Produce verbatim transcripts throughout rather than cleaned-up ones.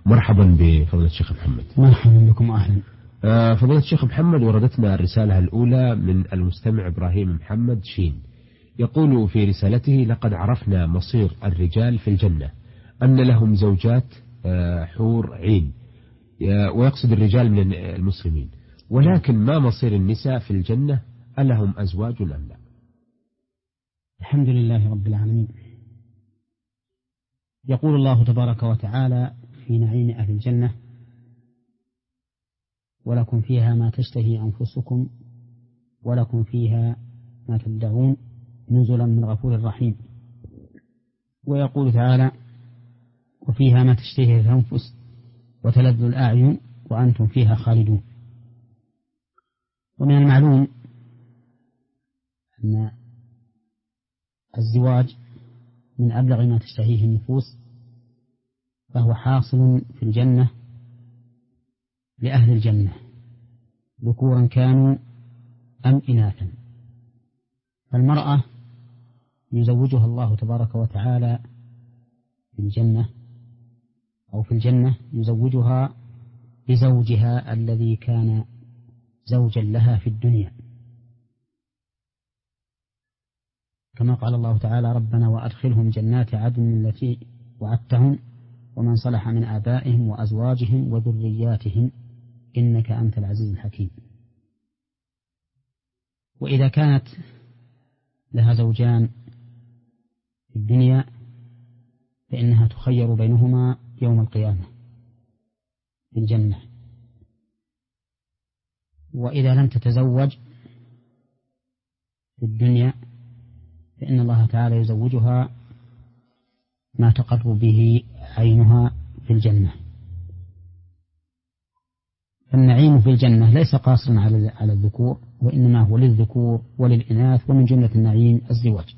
مرحبا بفضيلة الشيخ محمد. مرحبا بكم أهلا. فضيلة الشيخ محمد، وردتنا الرسالة الأولى من المستمع إبراهيم محمد شين، يقول في رسالته: لقد عرفنا مصير الرجال في الجنة، أن لهم زوجات حور عين، ويقصد الرجال من المسلمين، ولكن ما مصير النساء في الجنة؟ ألهم أزواج أم لا؟ الحمد لله رب العالمين. يقول الله تبارك وتعالى في نعيم أهل الجنة: ولكم فيها ما تشتهي أنفسكم ولكم فيها ما تدعون نزلا من غفور رحيم. ويقول تعالى: وفيها ما تشتهي الأنفس وتلذ الأعين وأنتم فيها خالدون. ومن المعلوم أن الزواج من أبلغ ما تشتهيه النفوس، فهو حاصل في الجنة لأهل الجنة ذكورا كانوا أم إناثا. فالمرأة يزوجها الله تبارك وتعالى في الجنة أو في الجنة يزوجها بزوجها الذي كان زوجا لها في الدنيا، كما قال الله تعالى: ربنا وأدخلهم جنات عدن التي وعدتهم ومن صلح من آبائهم وأزواجهم وذرياتهم إنك أنت العزيز الحكيم. وإذا كانت لها زوجان في الدنيا فإنها تخير بينهما يوم القيامة في الجنة. وإذا لم تتزوج في الدنيا فإن الله تعالى يزوجها ما تقر به عينها في الجنة. فالنعيم في الجنة ليس قاصرا على الذكور، وإنما هو للذكور وللإناث، ومن جملة النعيم الزواج.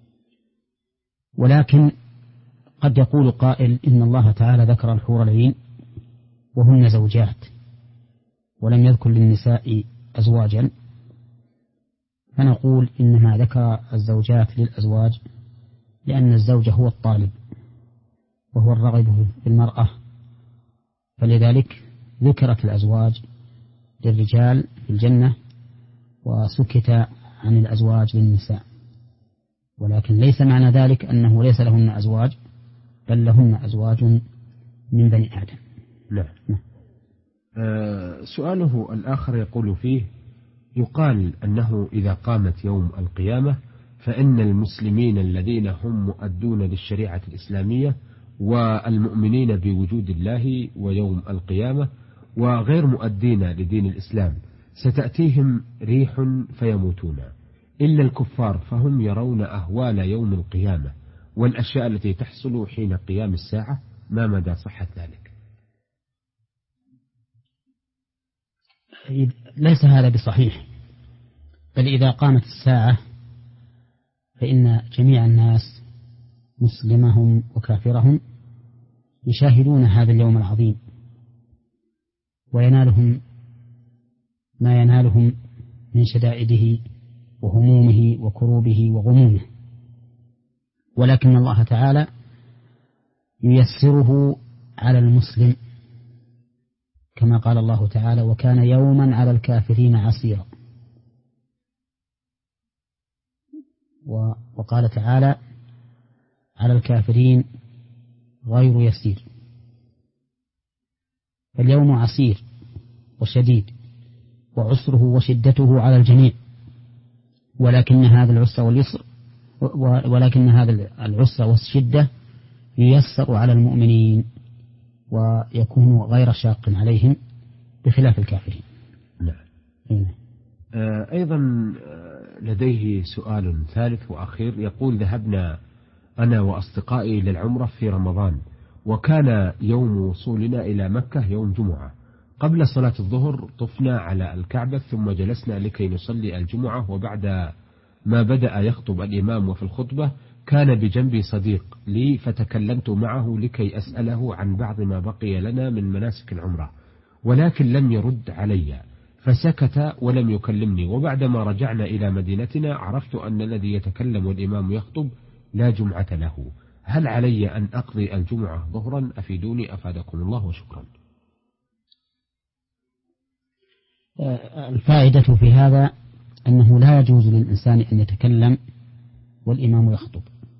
ولكن قد يقول قائل: إن الله تعالى ذكر الحور العين وهن زوجات ولم يذكر للنساء أزواجا، فنقول إنما ذكر الزوجات للأزواج لأن الزوج هو الطالب وهو الرغب في المرأة، فلذلك ذكرت الأزواج للرجال في الجنة وسكت عن الأزواج للنساء. ولكن ليس معنى ذلك أنه ليس لهن أزواج، بل لهن أزواج من بني آدم. لا. نعم. آه سؤاله الآخر يقول فيه: يقال أنه إذا قامت يوم القيامة فإن المسلمين الذين هم مؤدون للشريعة الإسلامية والمؤمنين بوجود الله ويوم القيامة وغير مؤدين لدين الإسلام ستأتيهم ريح فيموتون، إلا الكفار فهم يرون أهوال يوم القيامة والأشياء التي تحصل حين قيام الساعة، ما مدى صحة ذلك؟ ليس هذا بصحيح، بل إذا قامت الساعة فإن جميع الناس مسلمهم وكافرهم يشاهدون هذا اليوم العظيم وينالهم ما ينالهم من شدائده وهمومه وكروبه وغمومه، ولكن الله تعالى ييسره على المسلم، كما قال الله تعالى: وكان يوما على الكافرين عسيرا. وقال تعالى: على الكافرين غير يسير. فاليوم عسير وشديد وعسره وشدته على الجميع، ولكن هذا العسر واليسر ولكن هذا العسر والشدة ييسر على المؤمنين ويكون غير شاق عليهم بخلاف الكافرين. نعم. أيضا لديه سؤال ثالث وأخير، يقول: ذهبنا أنا وأصدقائي للعمرة في رمضان، وكان يوم وصولنا إلى مكة يوم جمعة. قبل صلاة الظهر طفنا على الكعبة ثم جلسنا لكي نصلي الجمعة، وبعد ما بدأ يخطب الإمام وفي الخطبة كان بجنبي صديق لي فتكلمت معه لكي أسأله عن بعض ما بقي لنا من مناسك العمرة، ولكن لم يرد علي فسكت ولم يكلمني. وبعدما رجعنا إلى مدينتنا عرفت أن الذي يتكلم والإمام يخطب لا جمعة له. هل علي أن أقضي الجمعة ظهرا؟ أفيدوني أفادكم الله وشكرا. الفائدة في هذا أنه لا يجوز للإنسان أن يتكلم والإمام يخطب،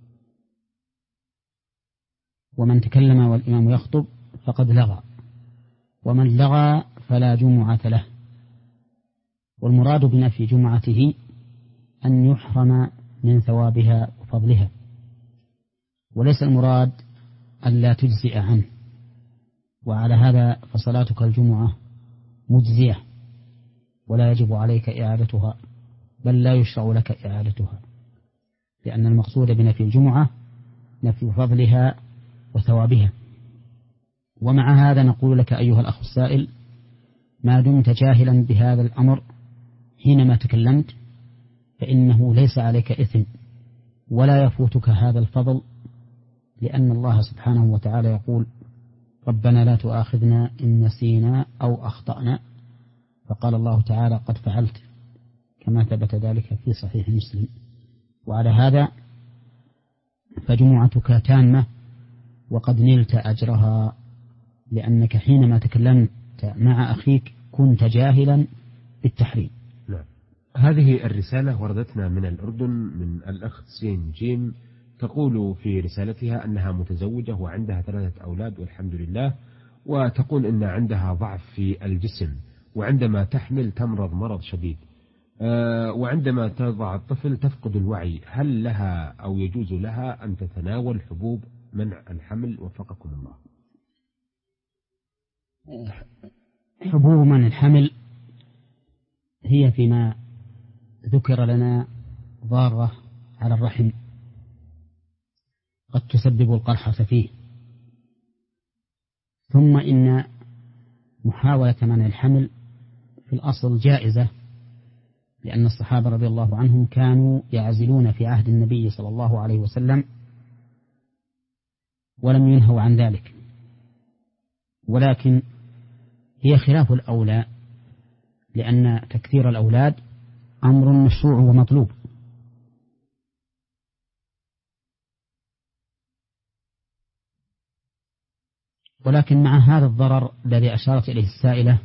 ومن تكلم والإمام يخطب فقد لغى، ومن لغى فلا جمعة له. والمراد بنفي جمعته أن يحرم من ثوابها وفضلها، وليس المراد أن لا تجزئ عنه. وعلى هذا فصلاتك الجمعة مجزية ولا يجب عليك إعادتها، بل لا يشرع لك إعادتها، لأن المقصود بنفي الجمعة نفي فضلها وثوابها. ومع هذا نقول لك أيها الأخ السائل، ما دمت جاهلا بهذا الأمر حينما تكلمت فإنه ليس عليك إثم ولا يفوتك هذا الفضل، لأن الله سبحانه وتعالى يقول: ربنا لا تؤاخذنا إن نسينا أو أخطأنا، فقال الله تعالى: قد فعلت، كما ثبت ذلك في صحيح مسلم. وعلى هذا فجمعتك تامة وقد نلت أجرها، لأنك حينما تكلمت مع أخيك كنت جاهلا بالتحريم. نعم. هذه الرسالة وردتنا من الأردن من الأخت سين جيم، تقول في رسالتها أنها متزوجة وعندها ثلاثة أولاد والحمد لله، وتقول أن عندها ضعف في الجسم، وعندما تحمل تمرض مرض شديد، وعندما تضع الطفل تفقد الوعي. هل لها أو يجوز لها أن تتناول حبوب منع الحمل؟ وفقكم الله. حبوب منع الحمل هي فيما ذكر لنا ضارة على الرحم قد تسبب القرحة فيه، ثم إن محاولة منع الحمل في الأصل جائزة، لأن الصحابة رضي الله عنهم كانوا يعزلون في عهد النبي صلى الله عليه وسلم ولم ينهوا عن ذلك، ولكن هي خلاف الأولى، لأن تكثير الأولاد أمر مشروع ومطلوب. ولكن مع هذا الضرر الذي أشارت إليه السائلة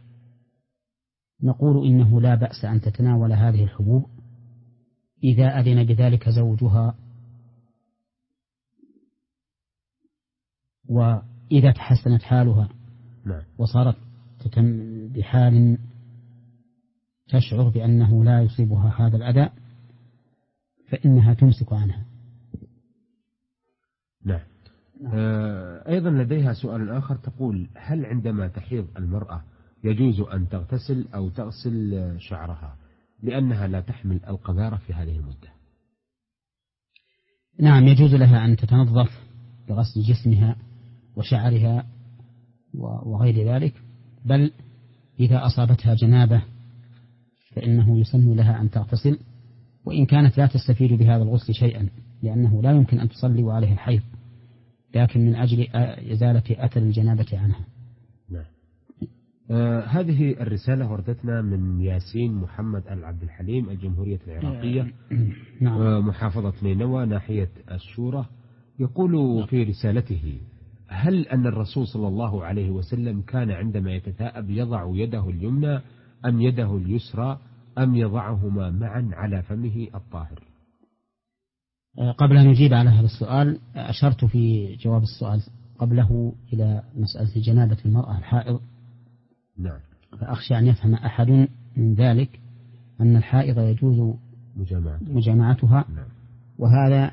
نقول إنه لا بأس أن تتناول هذه الحبوب إذا أذن بذلك زوجها، وإذا تحسنت حالها وصارت بحال تشعر بأنه لا يصيبها هذا الأذى فإنها تمسك عنها. نعم. أيضا لديها سؤال آخر، تقول: هل عندما تحيض المرأة يجوز أن تغتسل أو تغسل شعرها لأنها لا تحمل القذارة في هذه المدة؟ نعم، يجوز لها أن تتنظف بغسل جسمها وشعرها وغير ذلك، بل إذا أصابتها جنابة فإنه يسن لها أن تغتسل، وإن كانت لا تستفيد بهذا الغسل شيئا، لأنه لا يمكن أن تصلي وعليه الحيض، لكن من أجل إزالة أثر الجنابة عنها. نعم. آه هذه الرسالة وردتنا من ياسين محمد العبد الحليم، الجمهورية العراقية، نعم. آه محافظة نينوى ناحية الشورى. يقول في رسالته: هل أن الرسول صلى الله عليه وسلم كان عندما يتثاءب يضع يده اليمنى أم يده اليسرى أم يضعهما معا على فمه الطاهر؟ قبل أن نجيب على هذا السؤال أشرت في جواب السؤال قبله إلى مسألة جنابة المرأة الحائض. نعم. فأخشى أن يفهم أحد من ذلك أن الحائض يجوز مجامعتها, مجامعتها. نعم. وهذا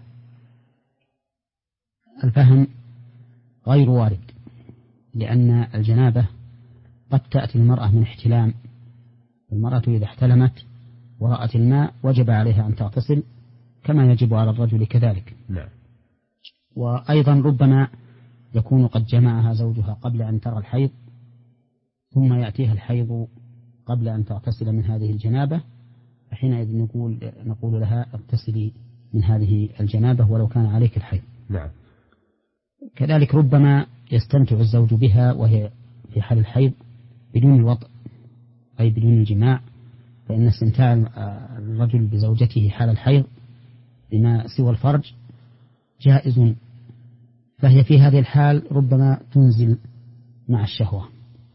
الفهم غير وارد، لأن الجنابة قد تأتي المرأة من احتلام، المرأة إذا احتلمت ورأت الماء وجب عليها أن تغتسل كما يجب على الرجل كذلك. نعم. وأيضا ربما يكون قد جمعها زوجها قبل أن ترى الحيض، ثم يأتيها الحيض قبل أن تغتسل من هذه الجنابة، فحينئذ نقول, نقول لها اغتسلي من هذه الجنابة ولو كان عليك الحيض. نعم. كذلك ربما يستمتع الزوج بها وهي في حال الحيض بدون الوطء أي بدون الجماع، فإن استمتاع الرجل بزوجته حال الحيض بما سوى الفرج جائز فهي في هذه الحال ربما تنزل مع الشهوة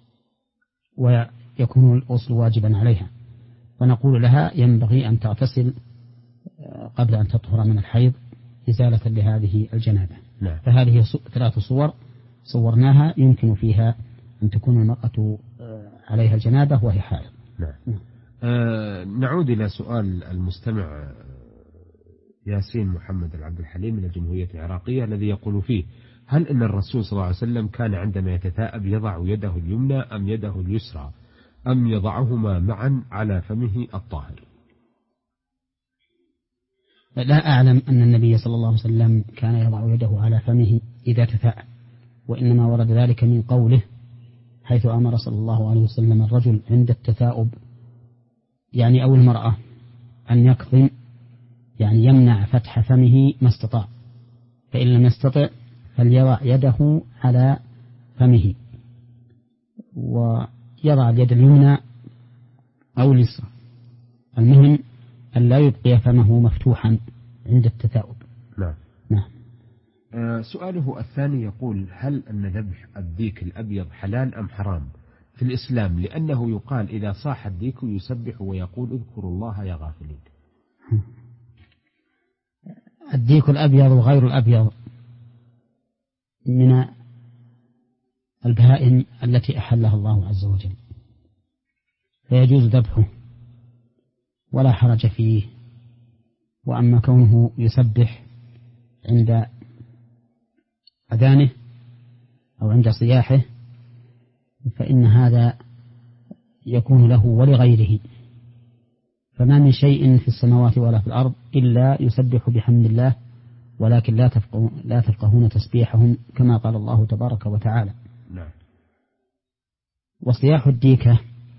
ويكون الغسل واجبا عليها، ونقول لها ينبغي أن تغتسل قبل أن تطهر من الحيض إزالة لهذه الجنابة. نعم. فهذه ثلاث صور صورناها يمكن فيها أن تكون المرأة عليها الجنابة وهي حائض. نعم. نعم. آه نعود إلى سؤال المستمع ياسين محمد العبد الحليم من الجمهورية العراقية الذي يقول فيه: هل أن الرسول صلى الله عليه وسلم كان عندما يتثاءب يضع يده اليمنى أم يده اليسرى أم يضعهما معا على فمه الطاهر؟ لا أعلم أن النبي صلى الله عليه وسلم كان يضع يده على فمه إذا تثاءب، وإنما ورد ذلك من قوله حيث أمر صلى الله عليه وسلم الرجل عند التثاؤب يعني أو المرأة أن يكظم، يعني يمنع فتح فمه ما استطاع، فإن لم يستطع فليضع يده على فمه ويضع اليد اليمنى أو اليسرى، المهم أن لا يبقي فمه مفتوحا عند التثاؤب. نعم. نعم. آه سؤاله الثاني يقول: هل أن ذبح الديك الأبيض حلال أم حرام في الإسلام؟ لأنه يقال إذا صاح الديك يسبح ويقول اذكروا الله يا غافلين. الديك الأبيض وغير الأبيض من البهائم التي أحلها الله عز وجل، فيجوز ذبحه ولا حرج فيه. وأما كونه يسبح عند أذانه أو عند صياحه فإن هذا يكون له ولغيره، فما من شيء في السماوات ولا في الأرض إلا يسبح بحمد الله، ولكن لا تفقهون, لا تفقهون تسبيحهم كما قال الله تبارك وتعالى. نعم. وصياح الديكة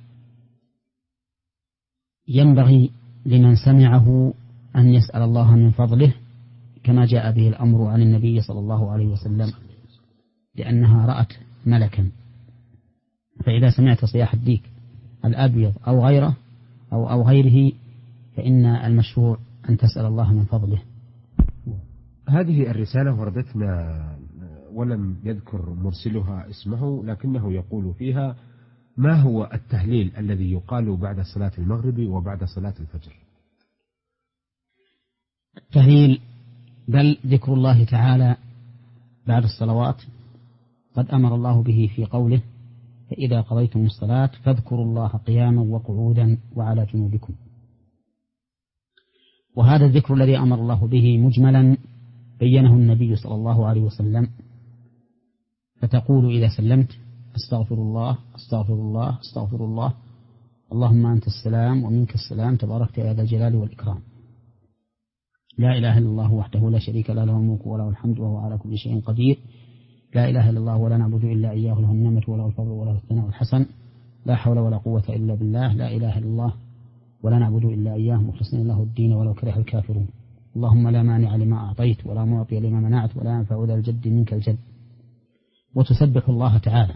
ينبغي لمن سمعه أن يسأل الله من فضله كما جاء به الأمر عن النبي صلى الله عليه وسلم، لأنها رأت ملكا. فإذا سمعت صياح الديك الأبيض أو غيره أو, أو غيره فإن المشروع أن تسأل الله من فضله. هذه الرسالة وردتنا ولم يذكر مرسلها اسمه، لكنه يقول فيها: ما هو التهليل الذي يقال بعد صلاة المغرب وبعد صلاة الفجر؟ التهليل بل ذكر الله تعالى بعد الصلوات، قد أمر الله به في قوله: فإذا قضيتم الصلاة فاذكروا الله قياما وقعودا وعلى جنوبكم. وهذا الذكر الذي أمر الله به مجملا بينه النبي صلى الله عليه وسلم، فتقول إذا سلمت: أستغفر الله أستغفر الله أستغفر الله، اللهم أنت السلام ومنك السلام تباركت يا ذا الجلال والإكرام، لا إله إلا الله وحده لا شريك له له الملك وله الحمد وهو على كل شيء قدير، لا إله إلا الله ولا نعبد إلا إياه له النعمة وله الفضل وله الثناء الحسن، لا حول ولا قوة إلا بالله، لا إله إلا الله ولا نعبد إلا إياه مخلصين له الدين ولو كره الكافرون، اللهم لا مانع لما أعطيت ولا معطي لما منعت ولا ينفع ذا الجد منك الجد. وتسبح الله تعالى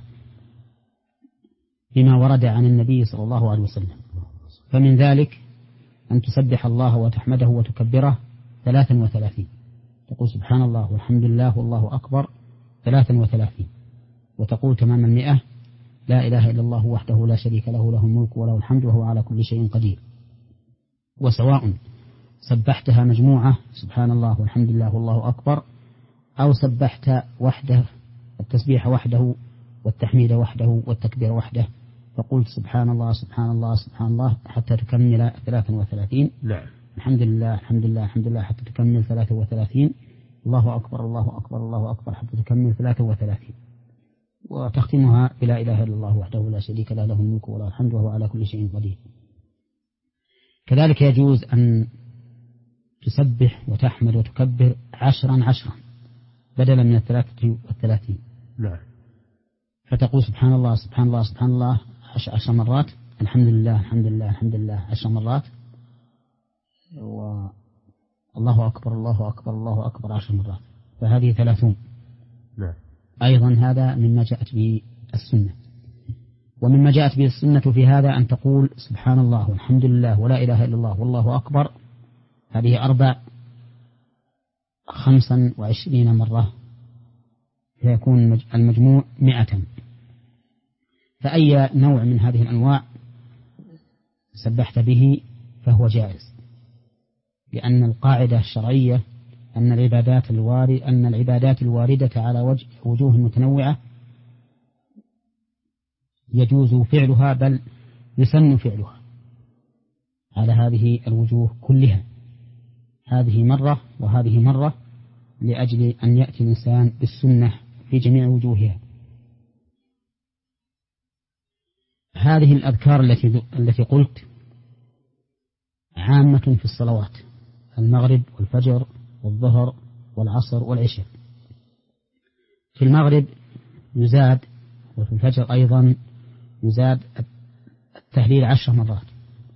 بما ورد عن النبي صلى الله عليه وسلم، فمن ذلك أن تسبح الله وتحمده وتكبره ثلاثا وثلاثين، تقول سبحان الله والحمد لله والله أكبر ثلاثا وثلاثين، وتقول تمام المئة: لا إله إلا الله وحده لا شريك له له الملك وله الحمد وهو على كل شيء قدير. وسواء سبحتها مجموعة سبحان الله والحمد لله والله أكبر، أو سبحت وحده التسبيح وحده والتحميد وحده والتكبير وحده، فقلت سبحان الله سبحان الله سبحان الله حتى تكمل ثلاثا وثلاثين. نعم. الحمد لله الحمد لله الحمد لله حتى تكمل ثلاثا وثلاثين، الله أكبر الله أكبر الله أكبر حتى تكمل ثلاثا وثلاثين، وتختمها بلا إله إلا الله وحده لا شريك له له الملك وله الحمد وهو على كل شيء قدير. كذلك يجوز أن تسبح وتحمد وتكبر عشرا عشرا بدلا من الثلاثة والثلاثين. نعم. فتقول سبحان الله سبحان الله سبحان الله عشر مرات، الحمد لله الحمد لله الحمد لله عشر مرات، والله أكبر الله أكبر الله أكبر عشر مرات، فهذه ثلاثون. نعم. أيضا هذا مما جاءت به السنة. ومما جاءت به السنة في هذا أن تقول سبحان الله والحمد لله ولا إله إلا الله والله أكبر، هذه أربع خمسا وعشرين مرة فيكون المجموع مئة. فأي نوع من هذه الأنواع سبحت به فهو جائز، لأن القاعدة الشرعية أن العبادات الوارد أن العبادات الواردة على وجه وجوه متنوعة يجوز فعلها بل يسن فعلها على هذه الوجوه كلها، هذه مرة وهذه مرة، لأجل أن يأتي الإنسان بالسنة في جميع وجوهها. هذه الأذكار التي التي قلت عامة في الصلوات: المغرب والفجر والظهر والعصر والعشاء. في المغرب يزاد، وفي الفجر أيضا يزاد التهليل عشر مرات،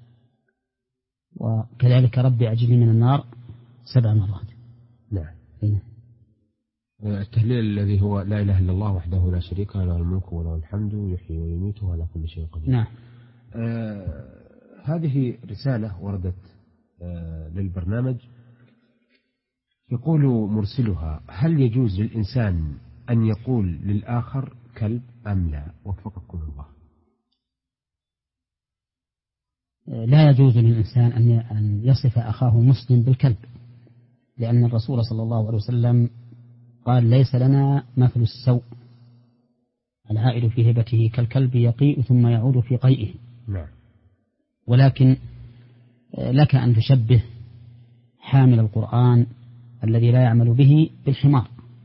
وكذلك ربي أجلني من النار سبع مرات. نعم. التهليل الذي هو لا إله إلا الله وحده لا شريك له، له الملك وله الحمد يحيي ويميت وهو على كل شيء قدير. نعم. آه هذه رسالة وردت آه للبرنامج، يقول مرسلها: هل يجوز للإنسان أن يقول للآخر كلب أم لا؟ وفقكم الله. لا يجوز للإنسان أن يصف أخاه مسلم بالكلب، لأن الرسول صلى الله عليه وسلم قال: ليس لنا مثل السوء، العائد في هبته كالكلب يقيء ثم يعود في قيئه. نعم. ولكن لك أن تشبه حامل القرآن الذي لا يعمل به بالحمار،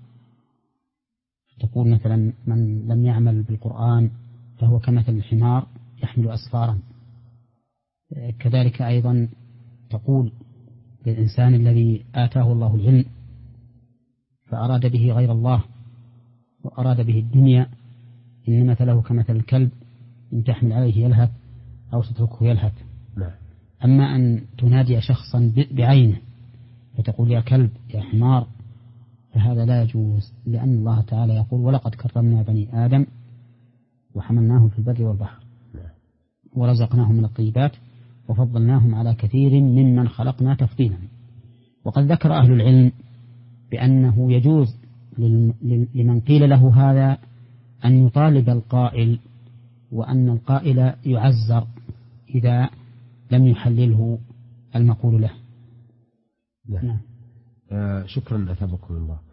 تقول مثلا: من لم يعمل بالقرآن فهو كمثل الحمار يحمل أسفارا. كذلك أيضا تقول للإنسان الذي آتاه الله العلم فأراد به غير الله وأراد به الدنيا: إن مثله كمثل الكلب إن تحمل عليه يلهث أو تتركه يلهث. أما أن تنادي شخصا بعينه فتقول يا كلب يا حمار فهذا لا يجوز، لأن الله تعالى يقول: ولقد كرمنا بني آدم وحملناهم في البر والبحر ورزقناهم من الطيبات وفضلناهم على كثير ممن خلقنا تفضيلا. وقد ذكر أهل العلم بأنه يجوز لمن قيل له هذا أن يطالب القائل، وأن القائل يعزر إذا لم يحلله المقول له. نعم. آه شكرا أثابكم الله.